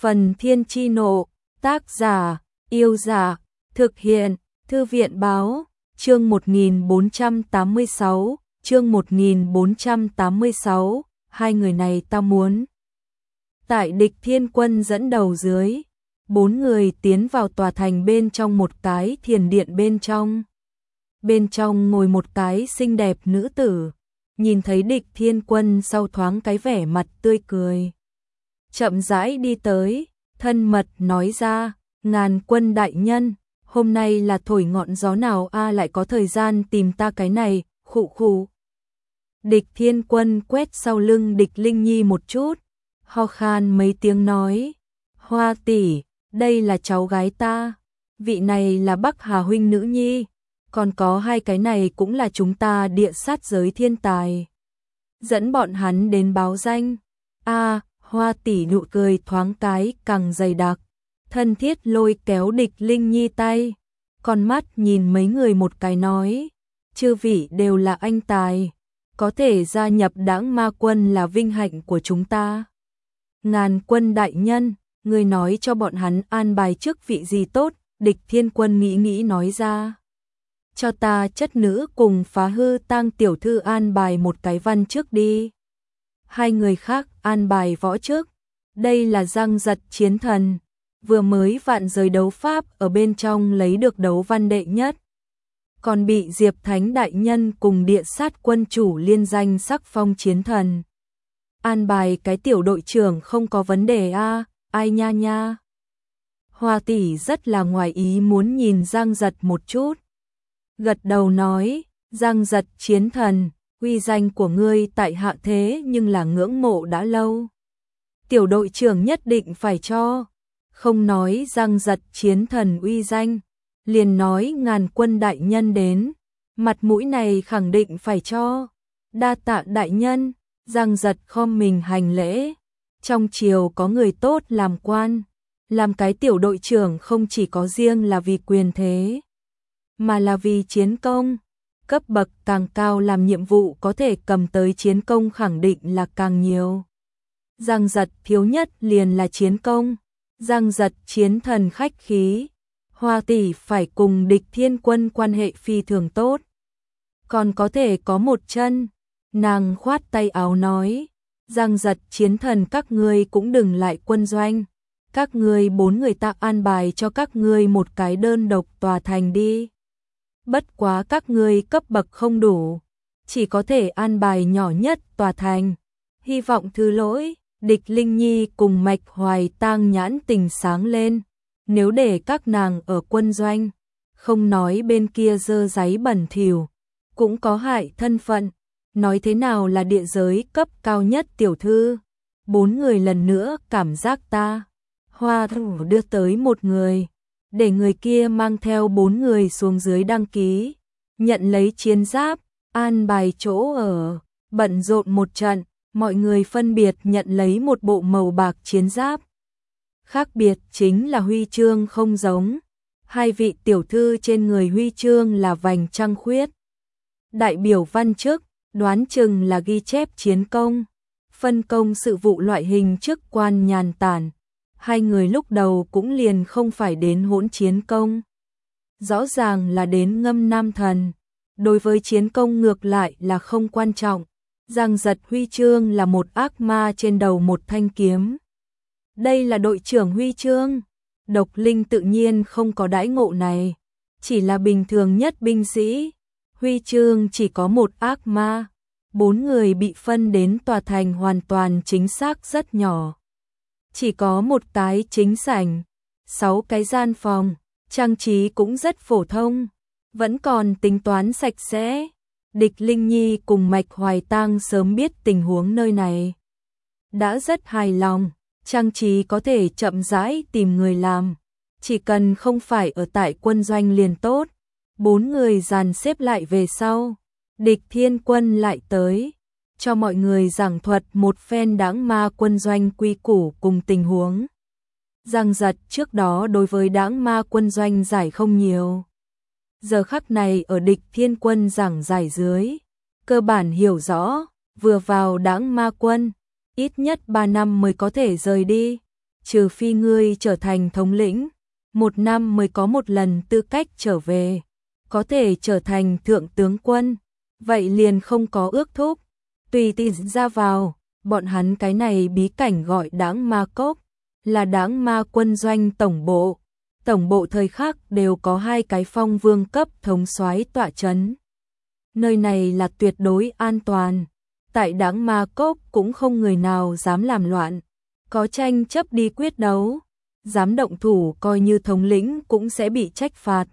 Phần Thiên Chi Nộ, tác giả, Yêu Giả, thực hiện, Thư viện Báo, chương 1486, hai người này ta muốn. Tại Địch Thiên Quân dẫn đầu dưới, 4 người tiến vào tòa thành bên trong một cái thiền điện bên trong. Bên trong ngồi một cái xinh đẹp nữ tử, nhìn thấy Địch Thiên Quân sau thoáng cái vẻ mặt tươi cười. Chậm rãi đi tới, thân mật nói ra, Ngàn Quân đại nhân, hôm nay là thổi ngọn gió nào lại có thời gian tìm ta cái này, khụ khụ. Địch Thiên Quân quét sau lưng Địch Linh Nhi một chút, ho khan mấy tiếng nói, Hoa tỷ, đây là cháu gái ta, vị này là Bắc Hà huynh nữ nhi, còn có hai cái này cũng là chúng ta địa sát giới thiên tài. Dẫn bọn hắn đến báo danh. Hoa tỷ nụ cười thoáng cái càng dày đặc, thân thiết lôi kéo Địch Linh Nhi tay, con mắt nhìn mấy người một cái nói, chư vị đều là anh tài, có thể gia nhập Đãng Ma Quân là vinh hạnh của chúng ta. Ngàn Quân đại nhân, người nói cho bọn hắn an bài chức vị gì tốt, Địch Thiên Quân nghĩ nói ra. Cho ta chất nữ cùng Phá Hư Tang tiểu thư an bài một cái văn chức đi. Hai người khác an bài võ chức. Đây là Giang Giật chiến thần, vừa mới vạn giới đấu pháp ở bên trong lấy được đấu văn đệ nhất. Còn bị Diệp Thánh đại nhân cùng địa sát quân chủ liên danh sắc phong chiến thần. An bài cái tiểu đội trưởng không có vấn đề ai nha nha. Hoa tỷ rất là ngoài ý muốn nhìn Giang Giật một chút. Gật đầu nói, Giang Giật chiến thần, uy danh của ngươi tại hạ thế nhưng là ngưỡng mộ đã lâu. Tiểu đội trưởng nhất định phải cho. Không nói Giang Giật chiến thần uy danh, liền nói Ngàn Quân đại nhân đến, mặt mũi này khẳng định phải cho. Đa tạ đại nhân, Giang Giật khom mình hành lễ. Trong triều có người tốt làm quan, làm cái tiểu đội trưởng không chỉ có riêng là vì quyền thế, mà là vì chiến công. Cấp bậc càng cao làm nhiệm vụ có thể cầm tới chiến công khẳng định là càng nhiều. Giang Giật thiếu nhất liền là chiến công. Giang Giật chiến thần khách khí, Hoa tỷ phải cùng Địch Thiên Quân quan hệ phi thường tốt. Còn có thể có một chân. Nàng khoát tay áo nói, Giang Giật chiến thần các ngươi cũng đừng lại quân doanh. Các ngươi 4 người ta an bài cho các ngươi một cái đơn độc tòa thành đi. Bất quá các ngươi cấp bậc không đủ, chỉ có thể an bài nhỏ nhất tòa thành. Hy vọng thứ lỗi. Địch Linh Nhi cùng Mạch Hoài Tang nhãn tình sáng lên. Nếu để các nàng ở quân doanh, không nói bên kia dơ dáy bẩn thỉu, cũng có hại thân phận. Nói thế nào là địa giới cấp cao nhất tiểu thư. 4 người lần nữa cảm giác ta. Hoa thủ đưa tới một người, để người kia mang theo 4 người xuống dưới đăng ký, nhận lấy chiến giáp, an bài chỗ ở, bận rộn một trận. Mọi người phân biệt nhận lấy một bộ màu bạc chiến giáp. Khác biệt chính là huy chương không giống. Hai vị tiểu thư trên người huy chương là vành trăng khuyết. Đại biểu văn chức, đoán chừng là ghi chép chiến công. Phân công sự vụ loại hình chức quan nhàn tản. Hai người lúc đầu cũng liền không phải đến hỗn chiến công. Rõ ràng là đến ngâm nam thần. Đối với chiến công ngược lại là không quan trọng. Giang Giật huy chương là một ác ma trên đầu một thanh kiếm. Đây là đội trưởng huy chương. Độc Linh tự nhiên không có đãi ngộ này, chỉ là bình thường nhất binh sĩ. Huy chương chỉ có một ác ma. 4 người bị phân đến tòa thành hoàn toàn chính xác rất nhỏ. Chỉ có một cái chính sảnh, 6 cái gian phòng, trang trí cũng rất phổ thông, vẫn còn tính toán sạch sẽ. Địch Linh Nhi cùng Mạch Hoài Tang sớm biết tình huống nơi này, đã rất hài lòng. Trang trí có thể chậm rãi tìm người làm, chỉ cần không phải ở tại quân doanh liền tốt. 4 người dàn xếp lại về sau, Địch Thiên Quân lại tới, cho mọi người giảng thuật một phen Đãng Ma Quân doanh quy củ cùng tình huống. Giang Giật trước đó đối với Đãng Ma Quân doanh giải không nhiều, giờ khắc này ở Địch Thiên Quân giảng giải dưới, cơ bản hiểu rõ. Vừa vào Đãng Ma Quân, ít nhất 3 năm mới có thể rời đi. trừ phi ngươi trở thành thống lĩnh, 1 năm mới có một lần tư cách trở về, có thể trở thành thượng tướng quân, vậy liền không có ước thúc, tùy tiện ra vào, bọn hắn cái này bí cảnh gọi Đãng Ma Cốc, là Đãng Ma quân doanh tổng bộ thời khắc đều có 2 cái phong vương cấp thống soái tọa chấn. Nơi này là tuyệt đối an toàn, tại Đãng Ma Cốc cũng không người nào dám làm loạn, có tranh chấp đi quyết đấu, dám động thủ coi như thống lĩnh cũng sẽ bị trách phạt.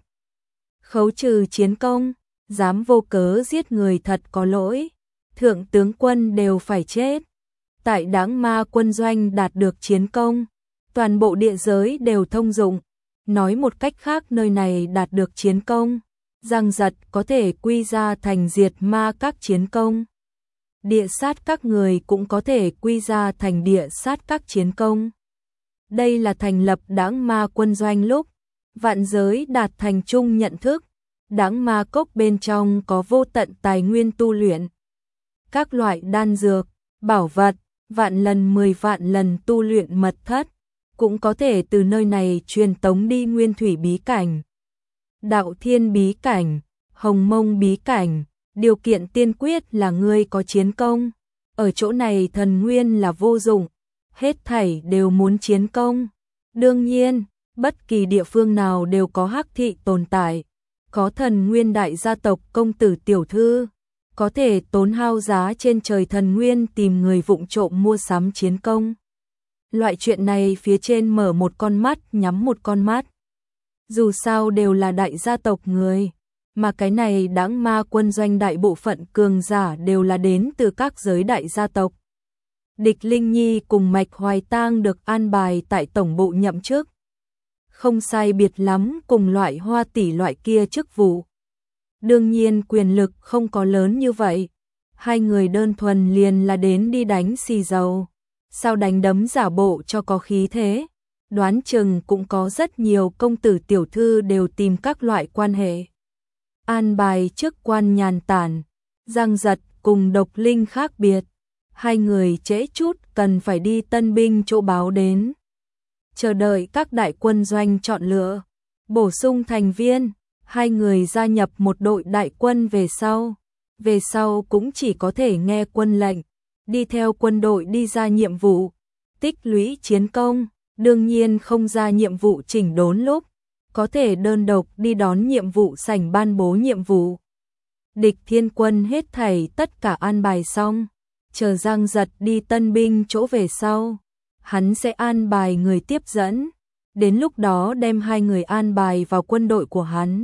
Khấu trừ chiến công, dám vô cớ giết người thật có lỗi, thượng tướng quân đều phải chết. Tại Đãng Ma quân doanh đạt được chiến công, toàn bộ địa giới đều thông dụng. Nói một cách khác, nơi này đạt được chiến công, giang giật có thể quy ra thành diệt ma các chiến công. Địa sát các người cũng có thể quy ra thành địa sát các chiến công. Đây là thành lập Đãng Ma quân doanh lúc vạn giới đạt thành chung nhận thức. Đãng Ma cốc bên trong có vô tận tài nguyên tu luyện, các loại đan dược, bảo vật, vạn lần 10 vạn lần tu luyện mật thất, cũng có thể từ nơi này truyền tống đi nguyên thủy bí cảnh, đạo thiên bí cảnh, hồng mông bí cảnh. Điều kiện tiên quyết là ngươi có chiến công. Ở chỗ này thần nguyên là vô dụng, hết thảy đều muốn chiến công. Đương nhiên, bất kỳ địa phương nào đều có hắc thị tồn tại, có thần nguyên đại gia tộc công tử tiểu thư, có thể tốn hao giá trên trời thần nguyên tìm người vụng trộm mua sắm chiến công. Loại chuyện này phía trên mở một con mắt nhắm một con mắt. Dù sao đều là đại gia tộc người, mà cái này Đãng Ma quân doanh đại bộ phận cường giả đều là đến từ các giới đại gia tộc. Địch Linh Nhi cùng Mạch Hoài Tang được an bài tại tổng bộ nhậm chức, không sai biệt lắm cùng loại Hoa tỷ loại kia chức vụ. Đương nhiên quyền lực không có lớn như vậy, 2 người đơn thuần liền là đến đi đánh xì dầu, sao đánh đấm giả bộ cho có khí thế. Đoán chừng cũng có rất nhiều công tử tiểu thư đều tìm các loại quan hệ. An bài chức quan nhàn tản, Giang Giật cùng Độc Linh khác biệt, 2 người trễ chút cần phải đi tân binh chỗ báo đến. Chờ đợi các đại quân doanh chọn lựa, bổ sung thành viên, 2 người gia nhập một đội đại quân về sau cũng chỉ có thể nghe quân lệnh, đi theo quân đội đi ra nhiệm vụ, tích lũy chiến công, đương nhiên không ra nhiệm vụ chỉnh đốn lúc, có thể đơn độc đi đón nhiệm vụ sảnh ban bố nhiệm vụ. Địch Thiên Quân hết thảy tất cả an bài xong, chờ Giang Giật đi tân binh chỗ về sau, hắn sẽ an bài người tiếp dẫn, đến lúc đó đem 2 người an bài vào quân đội của hắn.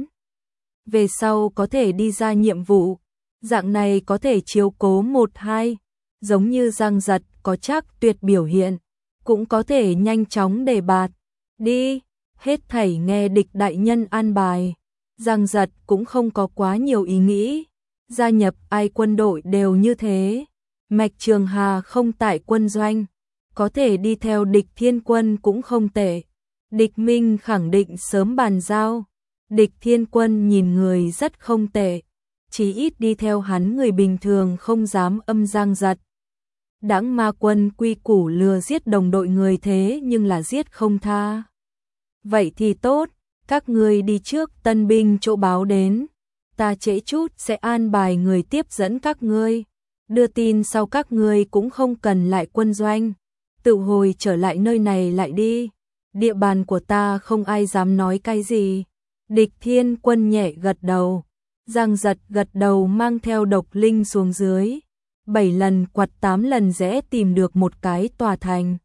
Về sau có thể đi ra nhiệm vụ, dạng này có thể chiếu cố 1-2, giống như Giang Giật có chắc tuyệt biểu hiện, cũng có thể nhanh chóng đề bạt. Đi, hết thảy nghe địch đại nhân an bài. Giang Giật cũng không có quá nhiều ý nghĩ, gia nhập ai quân đội đều như thế. Mạch Trường Hà không tại quân doanh, có thể đi theo Địch Thiên Quân cũng không tệ. Địch Minh khẳng định sớm bàn giao. Địch Thiên Quân nhìn người rất không tệ, chỉ ít đi theo hắn người bình thường không dám âm Giang Giật. Đãng Ma quân quy củ lừa giết đồng đội người thế nhưng là giết không tha. Vậy thì tốt, các ngươi đi trước tân binh chỗ báo đến, ta trễ chút sẽ an bài người tiếp dẫn các ngươi, đưa tin sau các ngươi cũng không cần lại quân doanh, tự hồi trở lại nơi này lại đi, địa bàn của ta không ai dám nói cái gì. Địch Thiên Quân nhẹ gật đầu, Giang Giật gật đầu mang theo Độc Linh xuống dưới, 7 lần quặt 8 lần rẽ tìm được một cái tòa thành.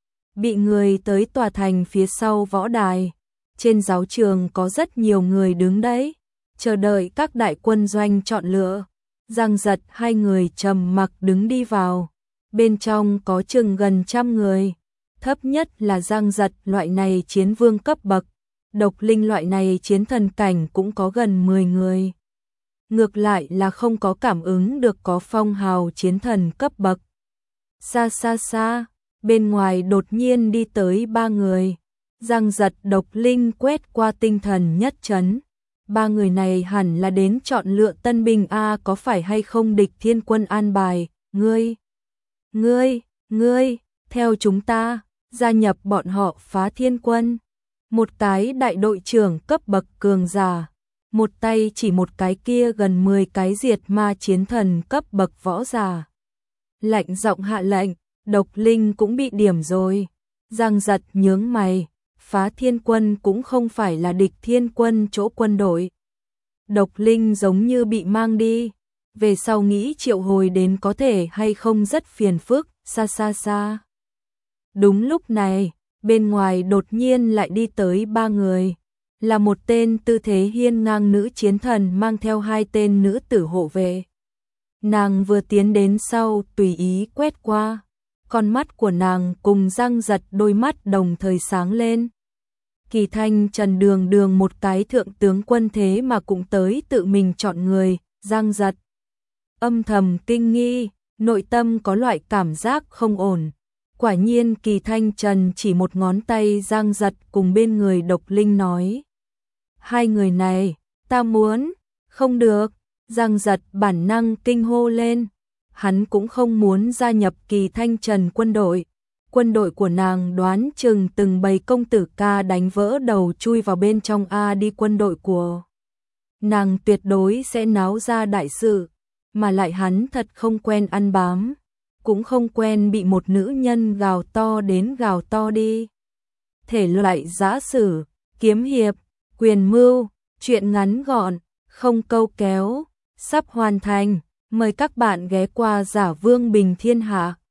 Bị người tới tòa thành phía sau võ đài, trên giáo trường có rất nhiều người đứng đấy, chờ đợi các đại quân doanh chọn lựa. Giang Giật 2 người trầm mặc đứng đi vào, bên trong có chừng gần 100 người, thấp nhất là Giang Giật loại này chiến vương cấp bậc, Độc Linh loại này chiến thần cảnh cũng có gần 10 người. Ngược lại là không có cảm ứng được có phong hào chiến thần cấp bậc. Xa xa xa, bên ngoài đột nhiên đi tới 3 người. Giang Giật Độc Linh quét qua tinh thần nhất chấn. 3 người này hẳn là đến chọn lựa tân binh A, có phải hay không Địch Thiên Quân an bài. Ngươi, theo chúng ta. gia nhập bọn họ Phá Thiên Quân. Một cái đại đội trưởng cấp bậc cường giả, một tay chỉ một cái kia gần 10 cái diệt ma chiến thần cấp bậc võ giả. Lạnh giọng hạ lệnh, Độc Linh cũng bị điểm rồi. Giang Giật nhướng mày, Phá Thiên Quân cũng không phải là địch thiên quân chỗ quân đội. Độc Linh giống như bị mang đi, về sau nghĩ triệu hồi đến có thể hay không rất phiền phức, xa xa xa. Đúng lúc này, bên ngoài đột nhiên lại đi tới 3 người, là một tên tư thế hiên ngang nữ chiến thần mang theo 2 tên nữ tử hộ vệ. Nàng vừa tiến đến sau tùy ý quét qua, con mắt của nàng cùng Giang Giật đôi mắt đồng thời sáng lên. Kỳ Thanh Trần đường đường một cái thượng tướng quân thế mà cũng tới tự mình chọn người, Giang Giật âm thầm kinh nghi, nội tâm có loại cảm giác không ổn. Quả nhiên Kỳ Thanh Trần chỉ một ngón tay Giang Giật cùng bên người Độc Linh nói. 2 người này, ta muốn, không được, Giang Giật bản năng kinh hô lên. Hắn cũng không muốn gia nhập Kỳ Thanh Trần quân đội. Quân đội của nàng đoán chừng từng bầy công tử ca đánh vỡ đầu chui vào bên trong A đi, quân đội của nàng tuyệt đối sẽ náo ra đại sự, mà lại hắn thật không quen ăn bám, cũng không quen bị một nữ nhân gào to đến gào to đi. Thể loại giã sử, kiếm hiệp, quyền mưu, truyện ngắn gọn, không câu kéo, sắp hoàn thành, mời các bạn ghé qua Giả Vương Bình Thiên Hạ.